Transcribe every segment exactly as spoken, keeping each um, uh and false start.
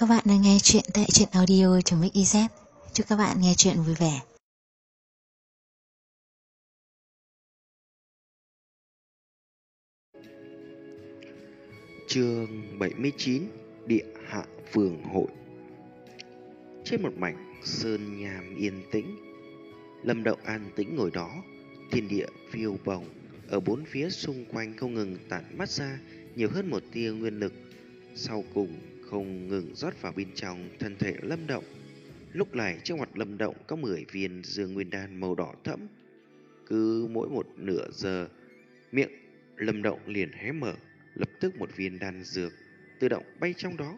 các bạn đang nghe chuyện tại truyện audio.mixyz. Chúc các bạn nghe chuyện vui vẻ. Chương bảy mươi chín: Địa hạ phường hội. Trên một mảnh sơn nhàm yên tĩnh, Lâm Động an tĩnh ngồi đó. Thiên địa phiêu bồng, ở bốn phía xung quanh không ngừng tản mắt ra nhiều hơn một tia nguyên lực, sau cùng không ngừng rót vào bên trong thân thể Lâm Động. Lúc này trước mặt Lâm Động có mười viên dương nguyên đan màu đỏ thẫm. Cứ mỗi một nửa giờ, miệng Lâm Động liền hé mở, lập tức một viên đan dược tự động bay trong đó.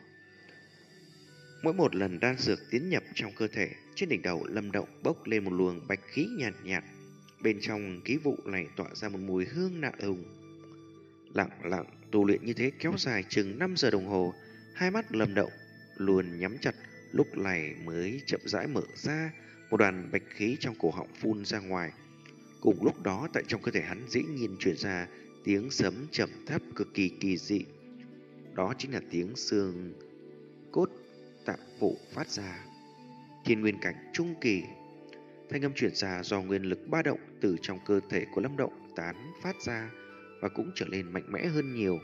Mỗi một lần đan dược tiến nhập trong cơ thể, trên đỉnh đầu Lâm Động bốc lên một luồng bạch khí nhàn nhạt, nhạt. Bên trong khí vụ này tỏa ra một mùi hương lạ lùng. Lặng lặng tu luyện như thế kéo dài chừng năm giờ đồng hồ, hai mắt Lâm Động luôn nhắm chặt, lúc này mới chậm rãi mở ra, một đoàn bạch khí trong cổ họng phun ra ngoài. Cùng lúc đó, tại trong cơ thể hắn dĩ nhiên truyền ra tiếng sấm trầm thấp cực kỳ kỳ dị. Đó chính là tiếng xương cốt tạng vụ phát ra. Thiên nguyên cảnh trung kỳ. Thanh âm truyền ra do nguyên lực ba động từ trong cơ thể của Lâm Động tán phát ra và cũng trở nên mạnh mẽ hơn nhiều.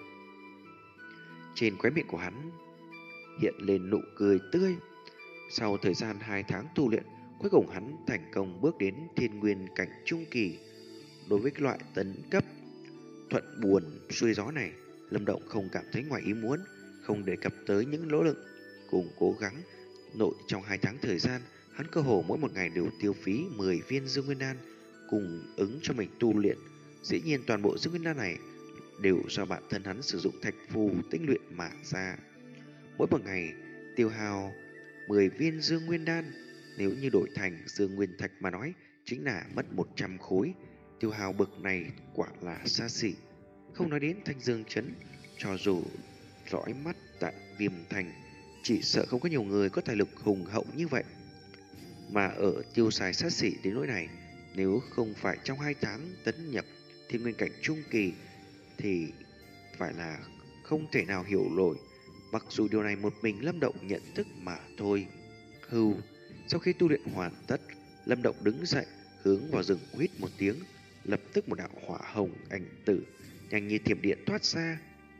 Trên khóe miệng của hắn hiện lên nụ cười tươi. Sau thời gian hai tháng tu luyện, cuối cùng hắn thành công bước đến thiên nguyên cảnh trung kỳ. Đối với cái loại tấn cấp thuận buồn xuôi gió này, Lâm Động không cảm thấy ngoài ý muốn, không đề cập tới những nỗ lực cùng cố gắng. Nội trong hai tháng thời gian, hắn cơ hồ mỗi một ngày đều tiêu phí mười viên dương nguyên đan cùng ứng cho mình tu luyện. Dĩ nhiên toàn bộ dương nguyên đan này đều do bản thân hắn sử dụng thạch phù tinh luyện mà ra. Mỗi một ngày tiêu hao mười viên dương nguyên đan, nếu như đổi thành dương nguyên thạch mà nói, chính là mất một trăm khối. Tiêu hao bậc này quả là xa xỉ. Không nói đến Thanh Dương Trấn, cho dù dõi mắt tại Viêm Thành, chỉ sợ không có nhiều người có tài lực hùng hậu như vậy. Mà ở tiêu xài sát xỉ đến nỗi này, nếu không phải trong hai tháng tấn nhập thiên nguyên cảnh trung kỳ thì phải là không thể nào hiểu nổi. Mặc dù điều này một mình Lâm Động nhận thức mà thôi. Hưu, sau khi tu luyện hoàn tất, Lâm Động đứng dậy, hướng vào rừng huýt một tiếng, lập tức một đạo hỏa hồng ảnh tử nhanh như thiểm điện thoát ra.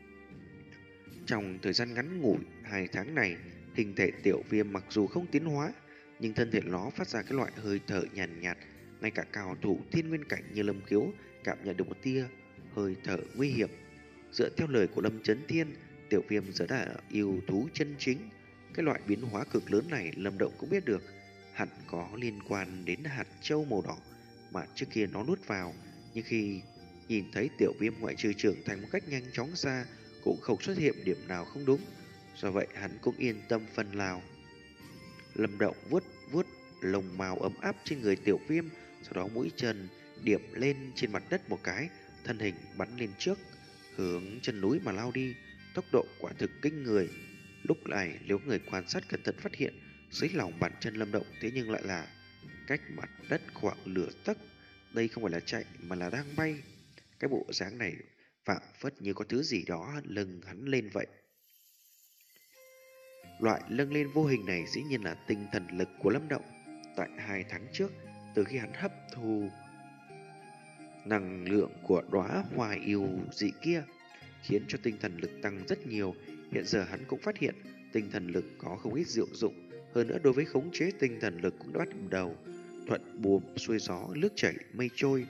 Trong thời gian ngắn ngủi hai tháng này, hình thể Tiểu Viêm mặc dù không tiến hóa, nhưng thân thể nó phát ra cái loại hơi thở nhàn nhạt, nhạt, ngay cả cao thủ thiên nguyên cảnh như Lâm Khiếu cảm nhận được một tia hơi thở nguy hiểm. Dựa theo lời của Lâm Chấn Thiên, Tiểu Viêm giờ đã là yêu thú chân chính. Cái loại biến hóa cực lớn này Lâm Động cũng biết được, hẳn có liên quan đến hạt châu màu đỏ mà trước kia nó nuốt vào. Nhưng khi nhìn thấy Tiểu Viêm ngoại trừ trưởng thành một cách nhanh chóng ra, cũng không xuất hiện điểm nào không đúng. Do vậy hắn cũng yên tâm phần nào. Lâm Động vuốt vuốt lông mao ấm áp trên người Tiểu Viêm, sau đó mũi chân điểm lên trên mặt đất một cái, thân hình bắn lên trước, hướng chân núi mà lao đi. Tốc độ quả thực kinh người. Lúc này nếu người quan sát cẩn thận phát hiện, dưới lòng bàn chân Lâm Động thế nhưng lại là cách mặt đất khoảng nửa tấc. Đây không phải là chạy mà là đang bay. Cái bộ dáng này phảng phất như có thứ gì đó lưng hắn lên vậy. Loại lưng lên vô hình này dĩ nhiên là tinh thần lực của Lâm Động. Tại hai tháng trước, từ khi hắn hấp thu năng lượng của đóa hoa yêu dị kia, khiến cho tinh thần lực tăng rất nhiều. Hiện giờ hắn cũng phát hiện tinh thần lực có không ít diệu dụng. Hơn nữa đối với khống chế tinh thần lực cũng đã bắt đầu thuận buồm xuôi gió, nước chảy mây trôi.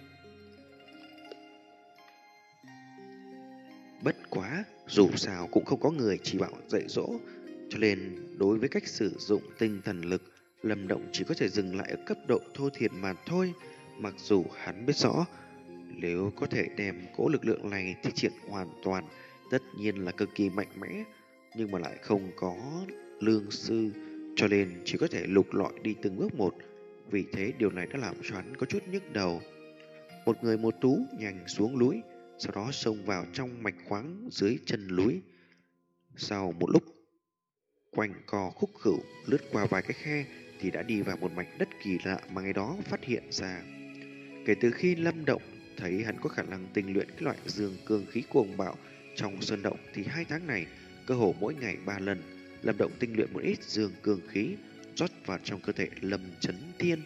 Bất quá, dù sao cũng không có người chỉ bảo dạy dỗ, cho nên đối với cách sử dụng tinh thần lực, Lâm Động chỉ có thể dừng lại ở cấp độ thô thiển mà thôi. Mặc dù hắn biết rõ, nếu có thể đem cỗ lực lượng này thi triển hoàn toàn, tất nhiên là cực kỳ mạnh mẽ, nhưng mà lại không có lương sư, cho nên chỉ có thể lục lọi đi từng bước một. Vì thế điều này đã làm cho hắn có chút nhức đầu. Một người một tú nhanh xuống núi, sau đó xông vào trong mạch khoáng dưới chân núi. Sau một lúc quanh co khúc khửu lướt qua vài cái khe thì đã đi vào một mảnh đất kỳ lạ mà ngày đó phát hiện ra. Kể từ khi Lâm Động thấy hắn có khả năng tinh luyện cái loại dương cương khí cuồng bạo trong sơn động, thì hai tháng này cơ hồ mỗi ngày ba lần Lâm Động tinh luyện một ít dương cương khí rót vào trong cơ thể Lâm Chấn Thiên.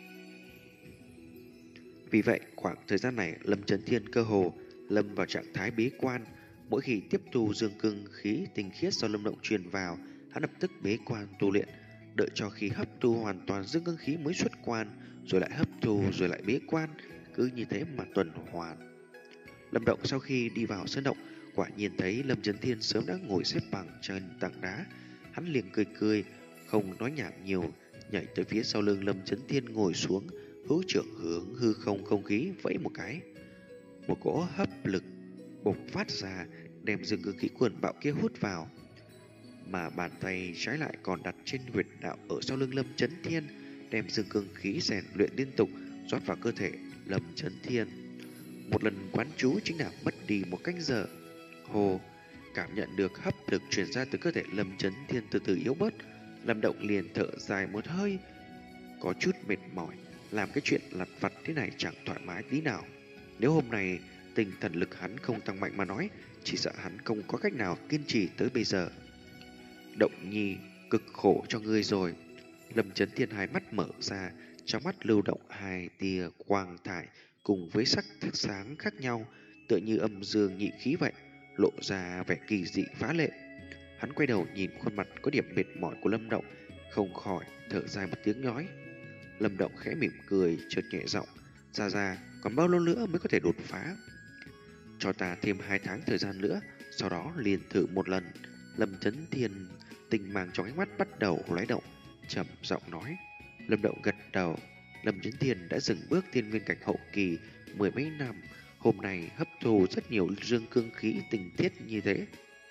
Vì vậy, khoảng thời gian này Lâm Chấn Thiên cơ hồ lâm vào trạng thái bế quan. Mỗi khi tiếp thu dương cương khí tinh khiết do Lâm Động truyền vào, hắn lập tức bế quan tu luyện, đợi cho khi hấp thu hoàn toàn dương cương khí mới xuất quan, rồi lại hấp thu rồi lại bế quan, cứ như thế mà tuần hoàn. Lâm Động sau khi đi vào sơn động, quả nhiên thấy Lâm Chấn Thiên sớm đã ngồi xếp bằng trên tảng đá. Hắn liền cười cười, không nói nhảm nhiều, nhảy tới phía sau lưng Lâm Chấn Thiên ngồi xuống, hữu trưởng hướng hư không không khí vẫy một cái. Một cỗ hấp lực bộc phát ra, đem dương cương khí cuồn bạo kia hút vào, mà bàn tay trái lại còn đặt trên huyệt đạo ở sau lưng Lâm Chấn Thiên, đem dương cương khí rèn luyện liên tục rót vào cơ thể Lâm Chấn Thiên. Một lần quán chú chính là mất đi một canh giờ. Hồ cảm nhận được hấp lực truyền ra từ cơ thể Lâm Chấn Thiên từ từ yếu bớt, Lâm Động liền thở dài một hơi, có chút mệt mỏi. Làm cái chuyện lặt vặt thế này chẳng thoải mái tí nào. Nếu hôm nay tinh thần lực hắn không tăng mạnh mà nói, chỉ sợ hắn không có cách nào kiên trì tới bây giờ. Động Nhi, cực khổ cho ngươi rồi. Lâm Chấn Thiên hai mắt mở ra, trong mắt lưu động hai tia quang thải cùng với sắc sáng khác nhau, tựa như âm dương nhị khí vậy, lộ ra vẻ kỳ dị phá lệ. Hắn quay đầu nhìn khuôn mặt có điểm mệt mỏi của Lâm Động, không khỏi thở dài một tiếng nói. Lâm Động khẽ mỉm cười, chợt nhẹ giọng, "Ra Ra, còn bao lâu nữa mới có thể đột phá?" "Cho ta thêm hai tháng thời gian nữa, sau đó liền thử một lần." Lâm Chấn Thiên tình mang trong ánh mắt bắt đầu lóe động, trầm giọng nói. Lâm Động gật đầu. Lâm Chấn Thiên đã dừng bước thiên nguyên cảnh hậu kỳ mười mấy năm, hôm nay hấp thu rất nhiều dương cương khí tinh thiết như thế.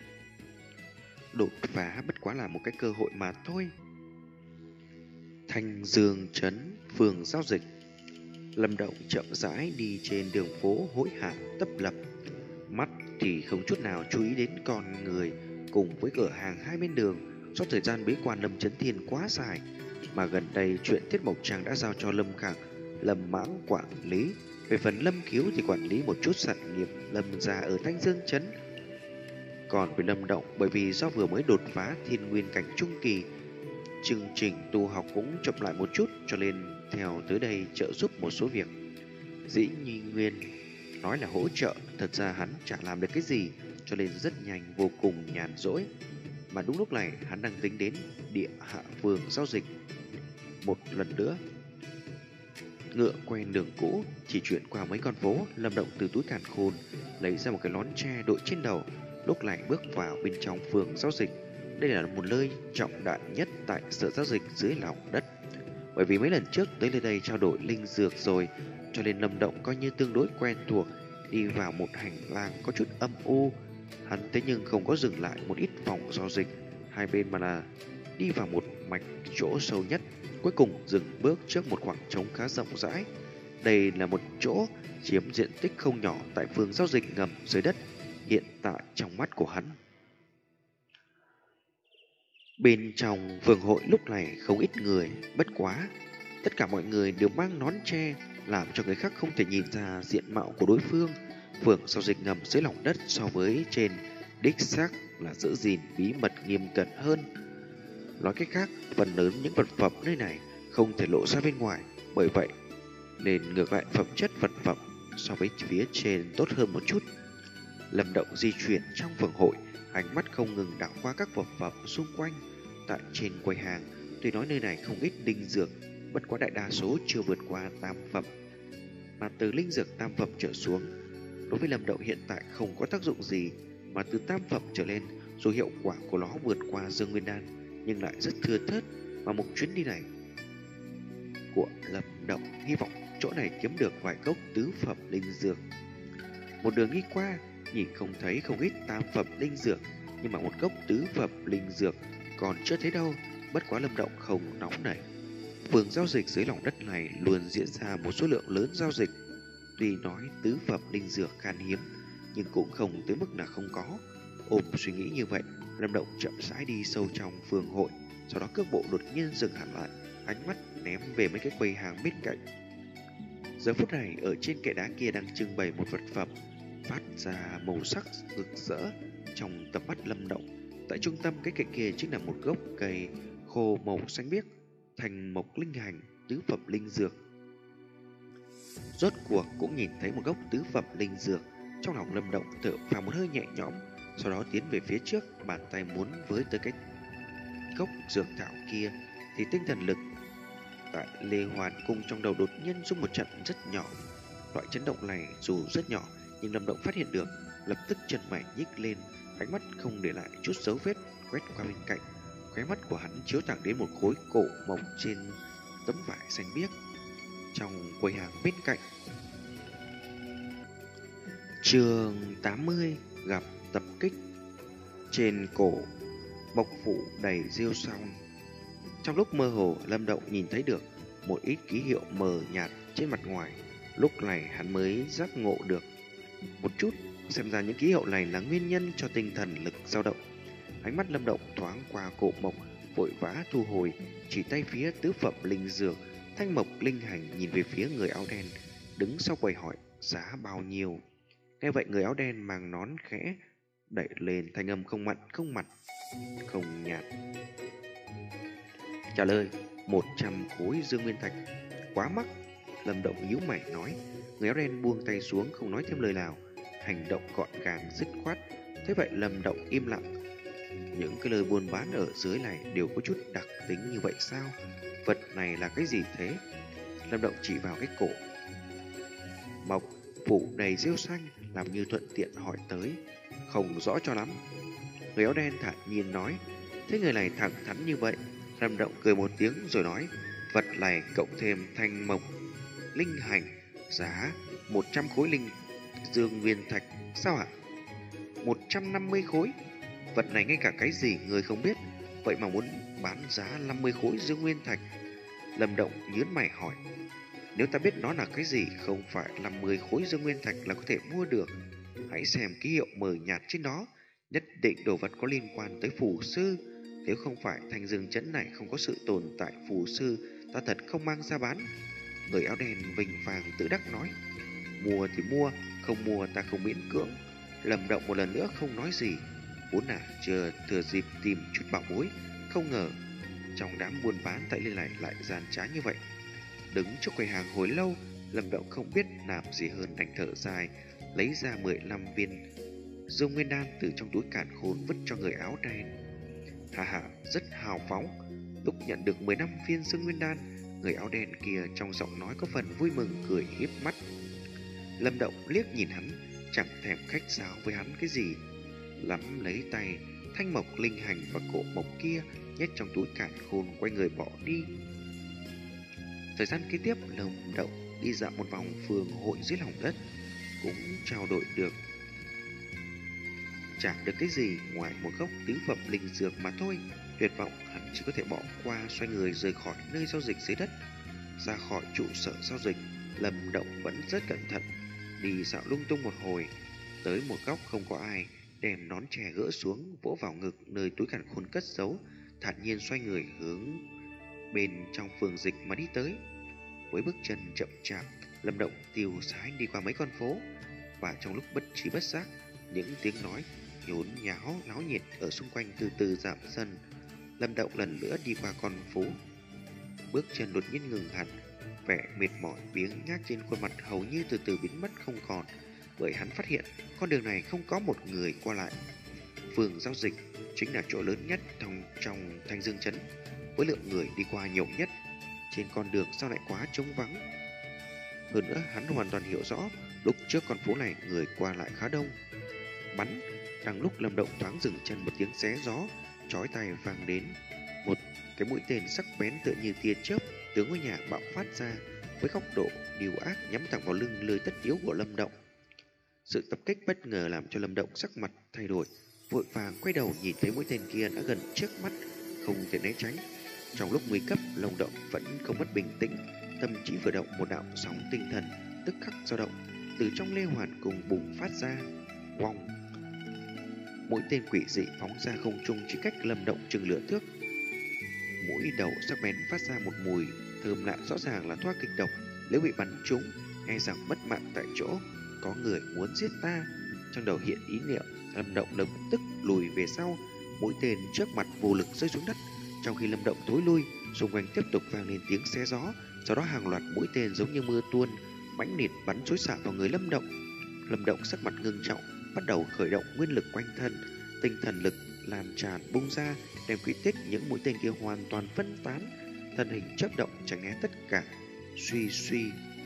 Đột phá bất quá là một cái cơ hội mà thôi. Thanh Dương Trấn, phường giao dịch. Lâm Động chậm rãi đi trên đường phố hối hả tấp lập, mắt thì không chút nào chú ý đến con người cùng với cửa hàng hai bên đường. Do thời gian bế quan Lâm Chấn Thiên quá dài, mà gần đây chuyện Tiết Mộc Trang đã giao cho Lâm Khẳng, Lâm Mãng quản lý. Về phần Lâm Khiếu thì quản lý một chút sản nghiệp Lâm gia ở Thanh Dương Trấn. Còn với Lâm Động, bởi vì do vừa mới đột phá thiên nguyên cảnh trung kỳ, chương trình tu học cũng chậm lại một chút, cho nên theo tới đây trợ giúp một số việc. Dĩ Nhi Nguyên nói là hỗ trợ, thật ra hắn chẳng làm được cái gì, cho nên rất nhanh vô cùng nhàn rỗi. Mà đúng lúc này hắn đang tính đến địa hạ phường giao dịch một lần nữa. Ngựa quen đường cũ, chỉ chuyển qua mấy con phố, Lâm Động từ túi càn khôn lấy ra một cái nón tre đội trên đầu, lúc này bước vào bên trong phường giao dịch. Đây là một nơi trọng đại nhất tại sở giao dịch dưới lòng đất. Bởi vì mấy lần trước tới nơi đây trao đổi linh dược rồi, cho nên Lâm Động coi như tương đối quen thuộc. Đi vào một hành lang có chút âm u, hắn thế nhưng không có dừng lại một ít phòng giao dịch hai bên, mà là đi vào một mạch chỗ sâu nhất, cuối cùng dừng bước trước một khoảng trống khá rộng rãi. Đây là một chỗ chiếm diện tích không nhỏ tại phường giao dịch ngầm dưới đất. Hiện tại trong mắt của hắn, bên trong phường hội lúc này không ít người, bất quá tất cả mọi người đều mang nón tre, làm cho người khác không thể nhìn ra diện mạo của đối phương. Phường giao dịch ngầm dưới lòng đất so với trên đích xác là giữ gìn bí mật nghiêm cẩn hơn. Nói cách khác, phần lớn những vật phẩm nơi này không thể lộ ra bên ngoài, bởi vậy nên ngược lại phẩm chất vật phẩm so với phía trên tốt hơn một chút. Lâm Động di chuyển trong phường hội, ánh mắt không ngừng đảo qua các vật phẩm xung quanh. Tại trên quầy hàng, tuy nói nơi này không ít linh dược, bất quá đại đa số chưa vượt qua tam phẩm, mà từ linh dược tam phẩm trở xuống đối với Lâm Động hiện tại không có tác dụng gì, mà từ tam phẩm trở lên dù hiệu quả của nó vượt qua Dương Nguyên Đan nhưng lại rất thưa thớt. Mà một chuyến đi này của Lâm Động hy vọng chỗ này kiếm được vài gốc tứ phẩm linh dược. Một đường đi qua, nhìn không thấy không ít tam phẩm linh dược, nhưng mà một gốc tứ phẩm linh dược còn chưa thấy đâu. Bất quá Lâm Động không nóng nảy. Phường giao dịch dưới lòng đất này luôn diễn ra một số lượng lớn giao dịch. Tuy nói tứ phẩm linh dược khan hiếm, nhưng cũng không tới mức là không có. Ôm suy nghĩ như vậy, Lâm Động chậm rãi đi sâu trong phường hội, sau đó cước bộ đột nhiên dừng hẳn lại, ánh mắt ném về mấy cái quầy hàng bên cạnh. Giờ phút này ở trên kệ đá kia đang trưng bày một vật phẩm phát ra màu sắc rực rỡ trong tầm mắt Lâm Động. tại trung tâm cái cạnh kia chính là một gốc cây khô màu xanh biếc, thành mộc linh hành, tứ phẩm linh dược. Rốt cuộc cũng nhìn thấy một gốc tứ phẩm linh dược, trong lòng Lâm Động thở phào một hơi nhẹ nhõm, sau đó tiến về phía trước, bàn tay muốn với tới cái gốc dược thảo kia thì tinh thần lực tại Lê Hoàn Cung trong đầu đột nhiên rung một trận rất nhỏ. Loại chấn động này dù rất nhỏ nhưng Lâm Động phát hiện được, lập tức chân mày nhích lên, ánh mắt không để lại chút dấu vết, quét qua bên cạnh. Khóe mắt của hắn chiếu thẳng đến một khối cổ mộc trên tấm vải xanh biếc trong quầy hàng bên cạnh. Chương tám mươi, gặp tập kích. Trên cổ mộc phủ đầy rêu song. Trong lúc mơ hồ, Lâm Động nhìn thấy được một ít ký hiệu mờ nhạt trên mặt ngoài. Lúc này hắn mới giác ngộ được một chút, xem ra những ký hiệu này là nguyên nhân cho tinh thần lực dao động. Ánh mắt Lâm Động thoáng qua cổ mộc, vội vã thu hồi, chỉ tay phía tứ phẩm linh dược, thanh mộc linh hành, nhìn về phía người áo đen đứng sau quầy hỏi giá bao nhiêu. Nghe vậy người áo đen mang nón khẽ đẩy lên, thanh âm không mặn không mặn không nhạt trả lời: một trăm khối dương nguyên thạch. Quá mắc. Lâm Động nhíu mày nói. Người áo đen buông tay xuống, không nói thêm lời nào, hành động gọn gàng dứt khoát. Thế vậy Lâm Động im lặng. Những cái lời buôn bán ở dưới này đều có chút đặc tính như vậy sao? Vật này là cái gì thế? Lâm Động chỉ vào cái cổ mộc phủ đầy rêu xanh, làm như thuận tiện hỏi tới. Không rõ cho lắm. Người áo đen thản nhiên nói. Thế người này thẳng thắn như vậy. Lâm Động cười một tiếng rồi nói: vật này cộng thêm thanh mộc linh hành, giá một trăm khối linh dương nguyên thạch. Sao hả? một trăm năm mươi khối. Vật này ngay cả cái gì người không biết, vậy mà muốn bán giá năm mươi khối dương nguyên thạch. Lâm Động nhướng mày hỏi: nếu ta biết nó là cái gì, không phải năm mươi khối dương nguyên thạch là có thể mua được. Hãy xem ký hiệu mờ nhạt trên đó, nhất định đồ vật có liên quan tới phù sư. Nếu không phải thành dương trấn này không có sự tồn tại phù sư, ta thật không mang ra bán. Người áo đen vinh vàng tự đắc nói. Mua thì mua, không mua ta không miễn cưỡng. Lâm Động một lần nữa không nói gì, vốn là chờ thừa dịp tìm chút bảo bối. Không ngờ trong đám buôn bán tại Liên này lại gian trá như vậy. Đứng trước quầy hàng hồi lâu, Lâm Động không biết làm gì hơn đành thở dài, lấy ra mười lăm viên dương nguyên đan từ trong túi càn khôn vứt cho người áo đen. Hà hà, rất hào phóng. Lúc nhận được mười lăm viên dương nguyên đan, người áo đen kia trong giọng nói có phần vui mừng, cười hiếp mắt. Lâm Động liếc nhìn hắn, chẳng thèm khách sáo với hắn cái gì, lắm lấy tay thanh mộc linh hành và cổ mộc kia nhét trong túi càn khôn, quay người bỏ đi. Thời gian kế tiếp, Lâm Động đi dạo một vòng phường hội dưới lòng đất, cũng trao đổi được chẳng được cái gì ngoài một gốc tứ phẩm linh dược mà thôi. Tuyệt vọng, hắn chỉ có thể bỏ qua, xoay người rời khỏi nơi giao dịch dưới đất. Ra khỏi trụ sở giao dịch, Lâm Động vẫn rất cẩn thận, đi dạo lung tung một hồi, tới một góc không có ai, đem nón chè gỡ xuống, vỗ vào ngực nơi túi càn khôn cất giấu, thản nhiên xoay người hướng bên trong phường dịch mà đi tới. Với bước chân chậm chạp, Lâm Động tiêu sái đi qua mấy con phố, và trong lúc bất trí bất giác, những tiếng nói nhốn nháo náo nhiệt ở xung quanh từ từ giảm dần. Lâm Động lần nữa đi qua con phố, bước chân đột nhiên ngừng hẳn, vẻ mệt mỏi biếng nhác trên khuôn mặt hầu như từ từ biến mất không còn, bởi hắn phát hiện con đường này không có một người qua lại. Phường giao dịch chính là chỗ lớn nhất trong trong Thanh Dương trấn, với lượng người đi qua nhiều nhất. Trên con đường sao lại quá trống vắng? Hơn nữa, hắn hoàn toàn hiểu rõ lúc trước con phố này người qua lại khá đông. Bắn! Đang lúc Lâm Động thoáng dừng chân, một tiếng xé gió chói tai vang đến. Một cái mũi tên sắc bén tựa như tia chớp từ ngôi nhà bạo phát ra, với góc độ điều ác nhắm thẳng vào lưng lơi tất yếu của Lâm Động. Sự tập kích bất ngờ làm cho Lâm Động sắc mặt thay đổi, vội vàng quay đầu nhìn thấy mũi tên kia đã gần trước mắt, không thể né tránh. Trong lúc nguy cấp, Lâm Động vẫn không mất bình tĩnh, tâm trí vừa động, một đạo sóng tinh thần tức khắc dao động từ trong Lê Hoàn Cung bùng phát ra. Oong! Mũi tên quỷ dị phóng ra không trung, chỉ cách Lâm Động chừng lửa thước. Mũi đầu sắc bén phát ra một mùi thơm lạ, rõ ràng là thoa kịch độc. Nếu bị bắn trúng, e rằng mất mạng tại chỗ. Có người muốn giết ta. Trong đầu hiện ý niệm, Lâm Động lập tức lùi về sau, mũi tên trước mặt vô lực rơi xuống đất. Trong khi Lâm Động thối lui, xung quanh tiếp tục vang lên tiếng xé gió, sau đó hàng loạt mũi tên giống như mưa tuôn mãnh liệt bắn xối xả vào người Lâm Động. Lâm Động sắc mặt ngưng trọng, bắt đầu khởi động nguyên lực quanh thân, tinh thần lực lan tràn bung ra, đem quỹ tích những mũi tên kia hoàn toàn phân tán, thân hình chớp động tránh né tất cả. Suy suy,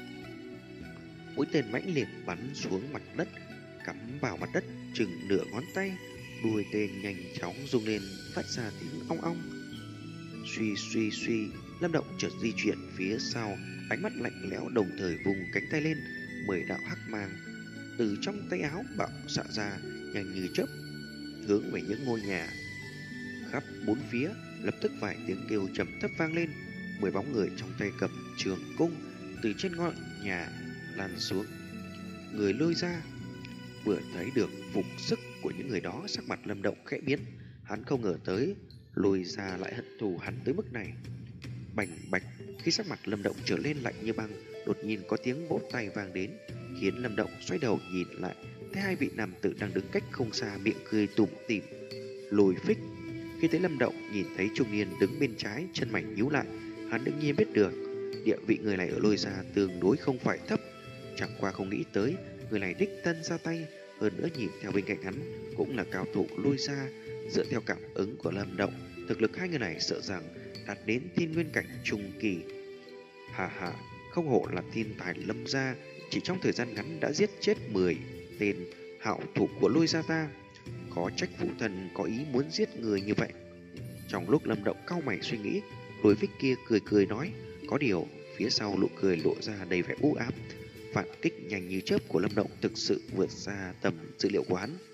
mũi tên mãnh liệt bắn xuống mặt đất, cắm vào mặt đất chừng nửa ngón tay, đuôi tên nhanh chóng rung lên phát ra tiếng ong ong. Suy suy suy, Lâm Động chợt di chuyển phía sau, ánh mắt lạnh lẽo đồng thời vùng cánh tay lên, mười đạo hắc mang từ trong tay áo bạo xạ ra nhanh như chớp, hướng về những ngôi nhà khắp bốn phía. Lập tức vài tiếng kêu trầm thấp vang lên, mười bóng người trong tay cầm trường cung từ trên ngọn nhà lan xuống. Người lôi ra vừa thấy được phục sức của những người đó, sắc mặt Lâm Động khẽ biến. Hắn không ngờ tới lôi ra lại hận thù hắn tới mức này. Bành bạch, khi sắc mặt Lâm Động trở lên lạnh như băng, đột nhiên có tiếng vỗ tay vang đến, khiến Lâm Động xoay đầu nhìn lại, thấy hai vị nam tử đang đứng cách không xa, miệng cười tủm tỉm. Lôi Phích. Khi thấy Lâm Động nhìn thấy trung niên đứng bên trái, chân mày nhíu lại, hắn đương nhiên biết được địa vị người này ở lôi gia tương đối không phải thấp. Chẳng qua không nghĩ tới người này đích thân ra tay, hơn nữa nhìn theo bên cạnh hắn cũng là cao thủ lôi gia. Dựa theo cảm ứng của Lâm Động, thực lực hai người này sợ rằng đạt đến thiên nguyên cảnh trung kỳ. Hà hà, không hổ là thiên tài Lâm gia, chỉ trong thời gian ngắn đã giết chết mười tên hảo thủ của lôi gia ta. Có trách phụ thân có ý muốn giết người như vậy. Trong lúc Lâm Động cau mày suy nghĩ, Lôi Phích kia cười cười nói, có điều phía sau nụ cười lộ ra đầy vẻ u ám. Phản kích nhanh như chớp của Lâm Động thực sự vượt xa tầm dữ liệu của hắn.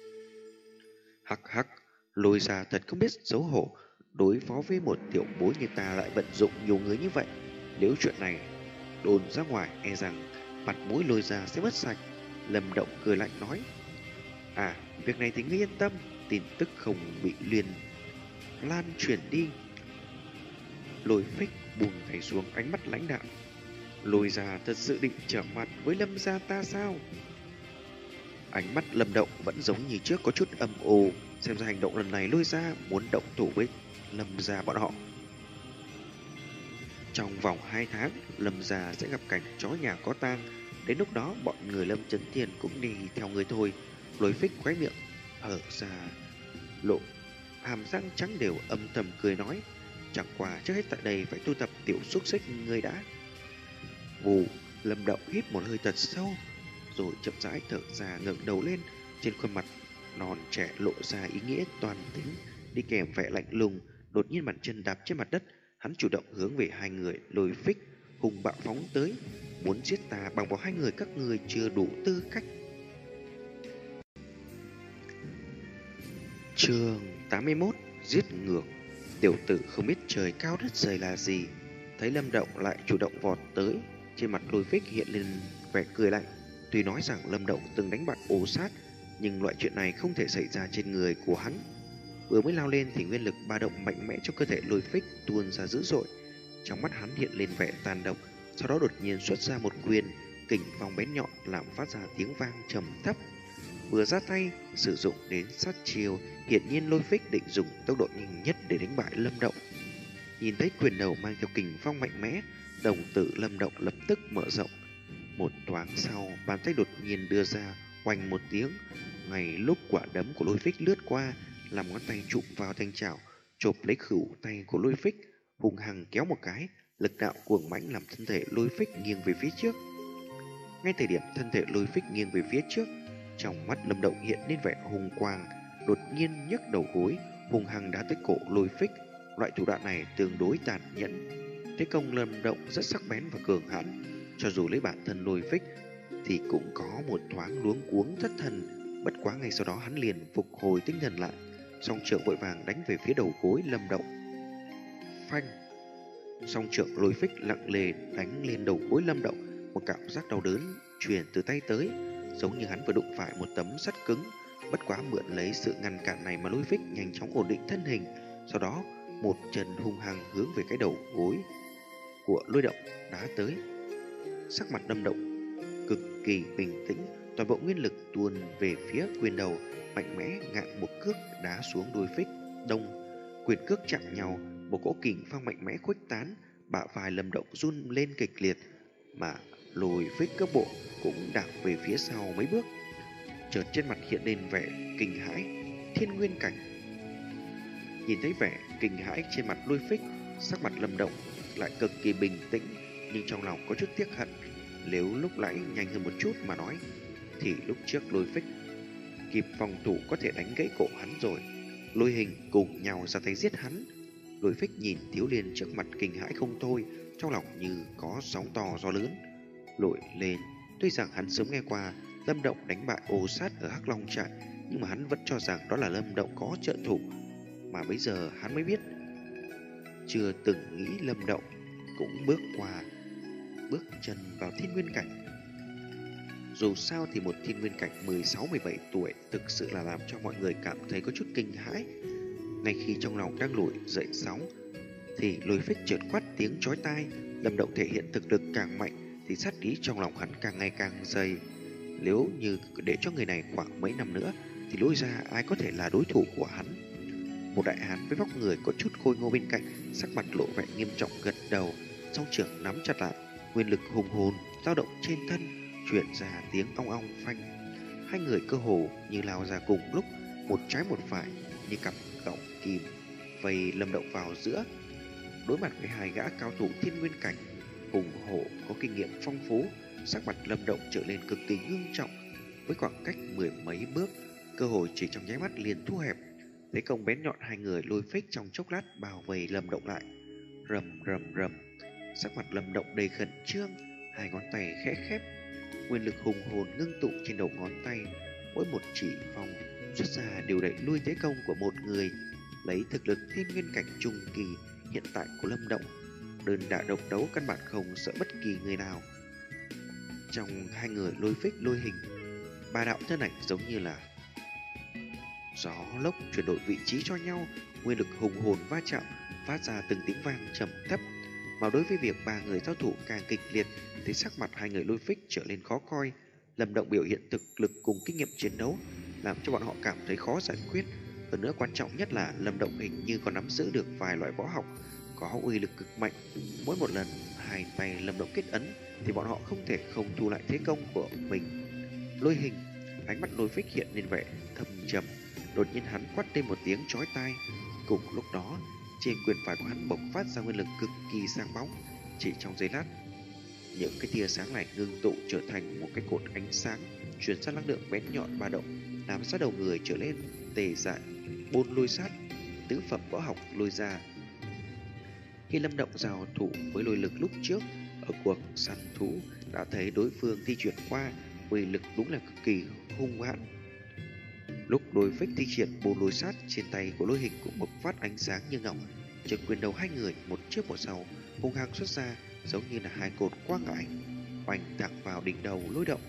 Hắc hắc, Lôi gia thật không biết xấu hổ, đối phó với một tiểu bối như ta lại vận dụng nhiều người như vậy. Nếu chuyện này đồn ra ngoài, e rằng mặt mũi Lôi gia sẽ mất sạch. Lâm Động cười lạnh nói, à, việc này thì ngươi yên tâm, tin tức không bị liền lan truyền đi. Lôi Phích buông tay xuống, ánh mắt lãnh đạm. Lôi gia thật sự định trở mặt với Lâm gia ta sao? Ánh mắt Lâm Động vẫn giống như trước, có chút âm u. Xem ra hành động lần này Lôi gia muốn động thủ với Lâm gia bọn họ. Trong vòng hai tháng, Lâm gia sẽ gặp cảnh chó nhà có tang. Đến lúc đó bọn người Lâm Chấn Thiên cũng đi theo người thôi. Lôi Phích khóe miệng hở ra, lộ hàm răng trắng đều, âm thầm cười nói, chẳng qua trước hết tại đây phải tu tập tiểu xúc xích ngươi đã. Vù, Lâm Động hít một hơi thật sâu, rồi chậm rãi thở ra, ngẩng đầu lên. Trên khuôn mặt non trẻ lộ ra ý nghĩa toàn tính, đi kèm vẻ lạnh lùng. Đột nhiên bàn chân đạp trên mặt đất, hắn chủ động hướng về hai người Lôi Phích hùng bạo phóng tới, muốn giết ta bằng vào hai người các người chưa đủ tư cách. Chương tám mươi mốt, giết ngược. Tiểu tử không biết trời cao đất dày là gì, thấy Lâm Động lại chủ động vọt tới, trên mặt Lôi Phích hiện lên vẻ cười lạnh. Tuy nói rằng Lâm Động từng đánh bại Ô Sát, nhưng loại chuyện này không thể xảy ra trên người của hắn. Vừa mới lao lên thì nguyên lực ba động mạnh mẽ trong cơ thể Lôi Phích tuôn ra dữ dội. Trong mắt hắn hiện lên vẻ tàn độc, sau đó đột nhiên xuất ra một quyền, kình phong bén nhọn làm phát ra tiếng vang trầm thấp. Vừa ra tay sử dụng đến sát chiêu, hiển nhiên Lôi Phích định dùng tốc độ nhanh nhất để đánh bại Lâm Động. Nhìn thấy quyền đầu mang theo kình phong mạnh mẽ, đồng tử Lâm Động lập tức mở rộng. Một thoáng sau, bàn tay đột nhiên đưa ra, oanh một tiếng. Ngay lúc quả đấm của Lôi Phích lướt qua, làm ngón tay chụp vào thanh chảo, chộp lấy khửu tay của Lôi Phích, hung hăng kéo một cái, lực đạo cuồng mãnh làm thân thể Lôi Phích nghiêng về phía trước. Ngay thời điểm thân thể Lôi Phích nghiêng về phía trước, trong mắt Lâm Động hiện lên vẻ hùng quang, đột nhiên nhấc đầu gối, hung hăng đá tới cổ Lôi Phích. Loại thủ đoạn này tương đối tàn nhẫn, thế công Lâm Động rất sắc bén và cường hãn. Cho dù lấy bản thân Lôi Phích thì cũng có một thoáng luống cuống thất thần. Bất quá ngay sau đó hắn liền phục hồi tinh thần lại, song trưởng vội vàng đánh về phía đầu gối Lâm Động. Phanh! Song trưởng Lôi Phích lặng lề đánh lên đầu gối Lâm Động. Một cảm giác đau đớn truyền từ tay tới, giống như hắn vừa đụng phải một tấm sắt cứng. Bất quá mượn lấy sự ngăn cản này mà Lôi Phích nhanh chóng ổn định thân hình, sau đó một chân hung hăng hướng về cái đầu gối của Lôi Động đá tới. Sắc mặt Lâm Động cực kỳ bình tĩnh, toàn bộ nguyên lực tuôn về phía quyền đầu, mạnh mẽ ngạn một cước đá xuống đôi phích. Đông, quyền cước chạm nhau, một cỗ kình phong mạnh mẽ khuếch tán, bả vai Lâm Động run lên kịch liệt, mà lùi phích cước bộ cũng đạp về phía sau mấy bước. Chợt trên mặt hiện lên vẻ kinh hãi. Thiên nguyên cảnh. Nhìn thấy vẻ kinh hãi trên mặt Lôi Phích, sắc mặt Lâm Động lại cực kỳ bình tĩnh, nhưng trong lòng có chút tiếc hận. Nếu lúc nãy nhanh hơn một chút mà nói, thì lúc trước Lôi Phích kịp phòng thủ có thể đánh gãy cổ hắn rồi. Lôi Hình cùng nhau ra tay giết hắn. Lôi Phích nhìn thiếu niên trước mặt kinh hãi không thôi, trong lòng như có sóng to gió lớn nổi lên. Tuy rằng hắn sớm nghe qua Lâm Động đánh bại Ô Sát ở Hắc Long Trại, nhưng mà hắn vẫn cho rằng đó là Lâm Động có trợ thủ, mà bây giờ hắn mới biết, chưa từng nghĩ Lâm Động cũng bước qua bước chân vào thiên nguyên cảnh. Dù sao thì một thiên nguyên cảnh mười sáu mười bảy tuổi thực sự là làm cho mọi người cảm thấy có chút kinh hãi. Ngay khi trong lòng đang nổi dậy sóng, thì Lôi Phích chợt quát tiếng chói tai. Lâm Động thể hiện thực lực càng mạnh thì sát ý trong lòng hắn càng ngày càng dày. Nếu như để cho người này khoảng mấy năm nữa thì Lôi ra ai có thể là đối thủ của hắn. Một đại hán với vóc người có chút khôi ngô bên cạnh, sắc mặt lộ vẻ nghiêm trọng gật đầu, song trưởng nắm chặt lại, nguyên lực hùng hồn dao động trên thân, truyền ra tiếng ong ong phanh. Hai người cơ hồ như lao ra cùng lúc, một trái một phải như cặp gọng kìm vây Lâm Động vào giữa. Đối mặt với hai gã cao thủ thiên nguyên cảnh hùng hổ có kinh nghiệm phong phú, sắc mặt Lâm Động trở nên cực kỳ ngưng trọng. Với khoảng cách mười mấy bước, cơ hội chỉ trong nháy mắt liền thu hẹp. Thế công bén nhọn hai người Lôi Phích trong chốc lát bao vây Lâm Động lại. Rầm rầm rầm, sắc mặt Lâm Động đầy khẩn trương, hai ngón tay khẽ khép, nguyên lực hùng hồn ngưng tụ trên đầu ngón tay, mỗi một chỉ phong xuất ra đều đẩy lui thế công của một người. Lấy thực lực thiên nguyên cảnh trung kỳ hiện tại của Lâm Động, đơn đả độc đấu căn bản không sợ bất kỳ người nào. Trong hai người Lôi Phích Lôi Hình, ba đạo thân ảnh giống như là gió lốc chuyển đổi vị trí cho nhau, nguyên lực hùng hồn va chạm, phát ra từng tiếng vang trầm thấp. Mà đối với việc ba người giao thủ càng kịch liệt thì sắc mặt hai người Lôi Phích trở nên khó coi. Lâm Động biểu hiện thực lực cùng kinh nghiệm chiến đấu làm cho bọn họ cảm thấy khó giải quyết. Hơn nữa quan trọng nhất là Lâm Động hình như còn nắm giữ được vài loại võ học có uy lực cực mạnh. Mỗi một lần hai tay Lâm Động kết ấn thì bọn họ không thể không thu lại thế công của mình. Lôi Hình, ánh mắt Lôi Phích hiện lên vẻ thâm trầm. Đột nhiên hắn quát lên một tiếng chói tai. Cùng lúc đó, trên quyền phải của hắn bộc phát ra nguyên lực cực kỳ sáng bóng. Chỉ trong giây lát, những cái tia sáng này ngưng tụ trở thành một cái cột ánh sáng, truyền ra năng lượng bén nhọn ba động, làm sát đầu người trở lên tê dại. Bôn Lôi Sát, tứ phẩm võ học Lôi ra. Khi Lâm Động giao thủ với Lôi Lực lúc trước ở cuộc săn thú, đã thấy đối phương thi chuyển qua, uy lực đúng là cực kỳ hung hãn. Lúc Lôi Phích thi triển Bôn Lôi Sát, trên tay của Lôi Hình cũng bộc phát ánh sáng như ngọc. Trường quyền đầu hai người một trước một sau hung hăng xuất ra, giống như là hai cột quang ảnh oanh thẳng vào đỉnh đầu Lôi Động.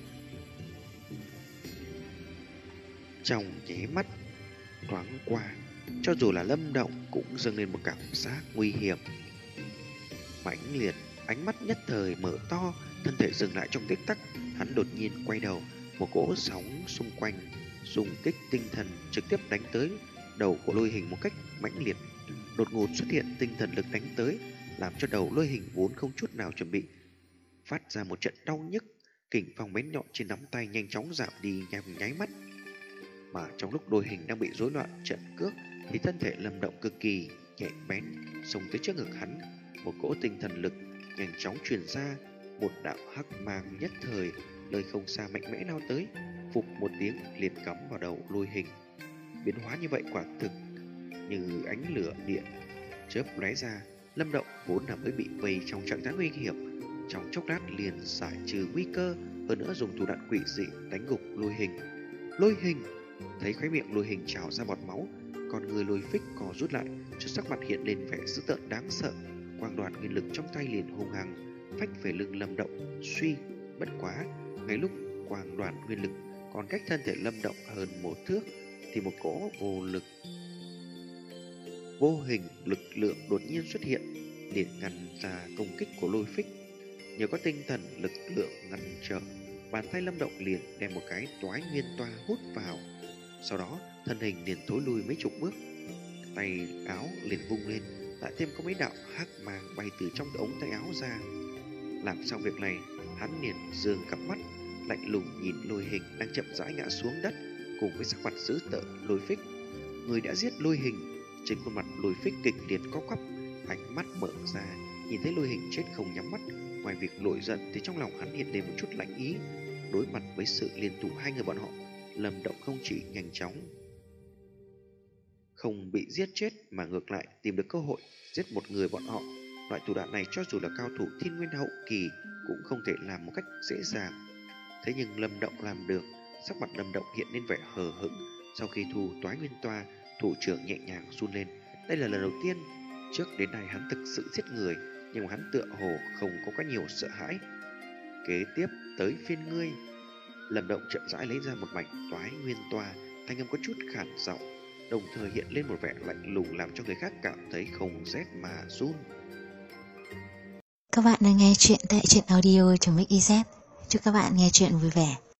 Trong nháy mắt thoáng qua, cho dù là Lâm Động cũng dâng lên một cảm giác nguy hiểm mãnh liệt. Ánh mắt nhất thời mở to, thân thể dừng lại trong tích tắc. Hắn đột nhiên quay đầu, một cỗ sóng xung quanh xung kích tinh thần trực tiếp đánh tới đầu của Lôi Hình một cách mãnh liệt. Đột ngột xuất hiện tinh thần lực đánh tới, làm cho đầu Lôi Hình vốn không chút nào chuẩn bị phát ra một trận đau nhức. Kình phong bén nhọn trên nắm tay nhanh chóng giảm đi nhằm nháy mắt. Mà trong lúc Lôi Hình đang bị rối loạn trận cước thì thân thể Lâm Động cực kỳ nhẹ bén xông tới trước ngực hắn. Một cỗ tinh thần lực nhanh chóng truyền ra, một đạo hắc mang nhất thời nơi không xa mạnh mẽ lao tới, phục một tiếng liền cắm vào đầu Lôi Hình. Biến hóa như vậy quả thực như ánh lửa điện chớp lóe ra. Lâm Động vốn là mới bị vây trong trạng thái nguy hiểm, trong chốc lát liền giải trừ nguy cơ, hơn nữa dùng thủ đoạn quỷ dị đánh gục Lôi Hình. Lôi Hình thấy khóe miệng Lôi Hình trào ra bọt máu, còn người Lôi Phích co rút lại, trước sắc mặt hiện lên vẻ dữ tợn đáng sợ. Quang đoàn nguyên lực trong tay liền hung hăng phách về lưng Lâm Động. Suy, bất quá ngay lúc quang đoàn nguyên lực còn cách thân thể Lâm Động hơn một thước thì một cỗ vô lực vô hình lực lượng đột nhiên xuất hiện, liền ngăn ra công kích của Lôi Phích. Nhờ có tinh thần lực lượng ngăn trở, bàn tay Lâm Động liền đem một cái toái nguyên toa hút vào. Sau đó thân hình liền thối lui mấy chục bước, tay áo liền vung lên, lại thêm có mấy đạo hắc mang bay từ trong ống tay áo ra. Làm xong việc này, hắn liền giương cặp mắt lạnh lùng nhìn Lôi Hình đang chậm rãi ngã xuống đất, cùng với sắc mặt dữ tợn Lôi Phích. Người đã giết Lôi Hình, trên khuôn mặt Lôi Phích kịch liệt co quắp, ánh mắt mở ra, nhìn thấy Lôi Hình chết không nhắm mắt, ngoài việc nổi giận thì trong lòng hắn hiện lên một chút lạnh ý. Đối mặt với sự liên thủ hai người bọn họ, Lâm Động không chỉ nhanh chóng không bị giết chết mà ngược lại tìm được cơ hội giết một người bọn họ. Loại thủ đoạn này cho dù là cao thủ thiên nguyên hậu kỳ cũng không thể làm một cách dễ dàng. Thế nhưng Lâm Động làm được. Sắc mặt Lâm Động hiện lên vẻ hờ hững. Sau khi thu toái nguyên toa, thủ trưởng nhẹ nhàng run lên. Đây là lần đầu tiên trước đến nay hắn thực sự giết người, nhưng hắn tựa hồ không có quá nhiều sợ hãi. Kế tiếp tới phiên ngươi. Lâm Động chậm rãi lấy ra một mảnh toái nguyên toa, thanh âm có chút khản giọng, đồng thời hiện lên một vẻ lạnh lùng làm cho người khác cảm thấy không rét mà run. Các bạn đang nghe chuyện tại truyện audio chấm xyz. Chúc các bạn nghe chuyện vui vẻ.